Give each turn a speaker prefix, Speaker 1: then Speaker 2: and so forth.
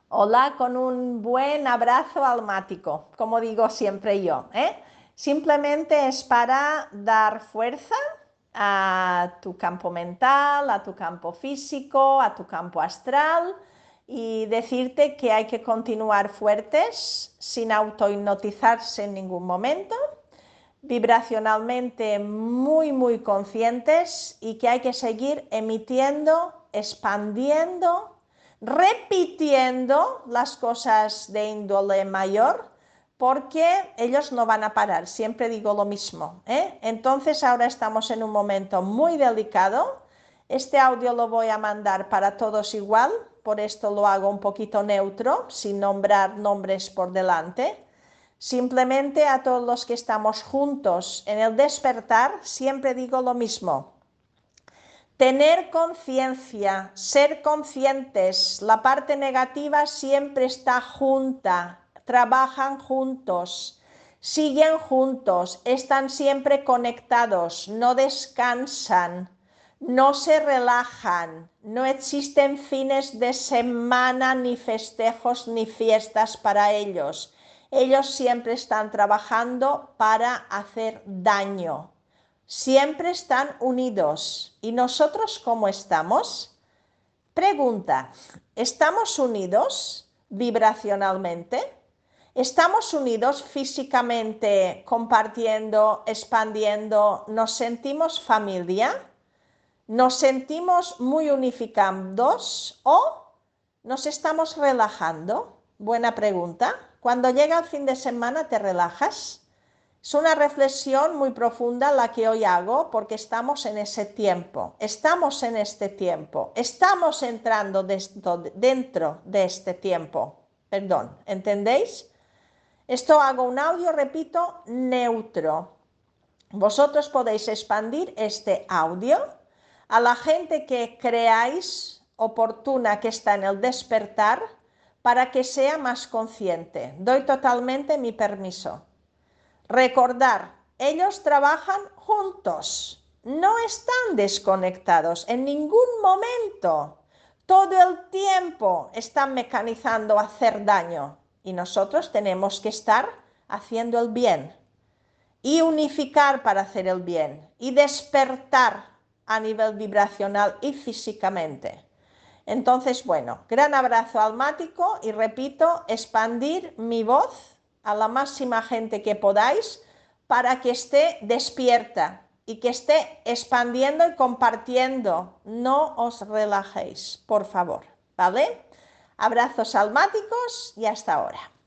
Speaker 1: Hola, con un buen abrazo almático, como digo siempre yo, ¿eh? Simplemente es para dar fuerza a tu campo mental, a tu campo físico, a tu campo astral y decirte que hay que continuar fuertes sin autohipnotizarse en ningún momento, vibracionalmente muy conscientes y que hay que seguir emitiendo, expandiendo, repitiendo las cosas de índole mayor, porque ellos no van a parar, siempre digo lo mismo, ¿eh? Entonces ahora estamos en un momento muy delicado. Este audio lo voy a mandar para todos igual, por esto lo hago un poquito neutro, sin nombrar nombres por delante. Simplemente a todos los que estamos juntos en el despertar, siempre digo lo mismo. Tener conciencia, ser conscientes, la parte negativa siempre está junta, trabajan juntos, siguen juntos, están siempre conectados, no descansan, no se relajan, no existen fines de semana, ni festejos, ni fiestas para ellos. Ellos siempre están trabajando para hacer daño. Siempre están unidos. ¿Y nosotros cómo estamos? Pregunta, ¿estamos unidos vibracionalmente? ¿Estamos unidos físicamente, compartiendo, expandiendo? ¿Nos sentimos familia? ¿Nos sentimos muy unificados o nos estamos relajando? Buena pregunta. Cuando llega el fin de semana, ¿te relajas? Es una reflexión muy profunda la que hoy hago porque estamos en ese tiempo, estamos en este tiempo, estamos entrando dentro de este tiempo. Perdón, ¿entendéis? Esto hago un audio, repito, neutro. Vosotros podéis expandir este audio a la gente que creáis oportuna que está en el despertar para que sea más consciente. Doy totalmente mi permiso. Recordar, ellos trabajan juntos, no están desconectados en ningún momento. Todo el tiempo están mecanizando hacer daño y nosotros tenemos que estar haciendo el bien y unificar para hacer el bien y despertar a nivel vibracional y físicamente. Entonces, bueno, gran abrazo almático y repito, expandir mi voz a la máxima gente que podáis para que esté despierta y que esté expandiendo y compartiendo. No os relajéis, por favor, ¿vale? Abrazos almáticos y hasta ahora.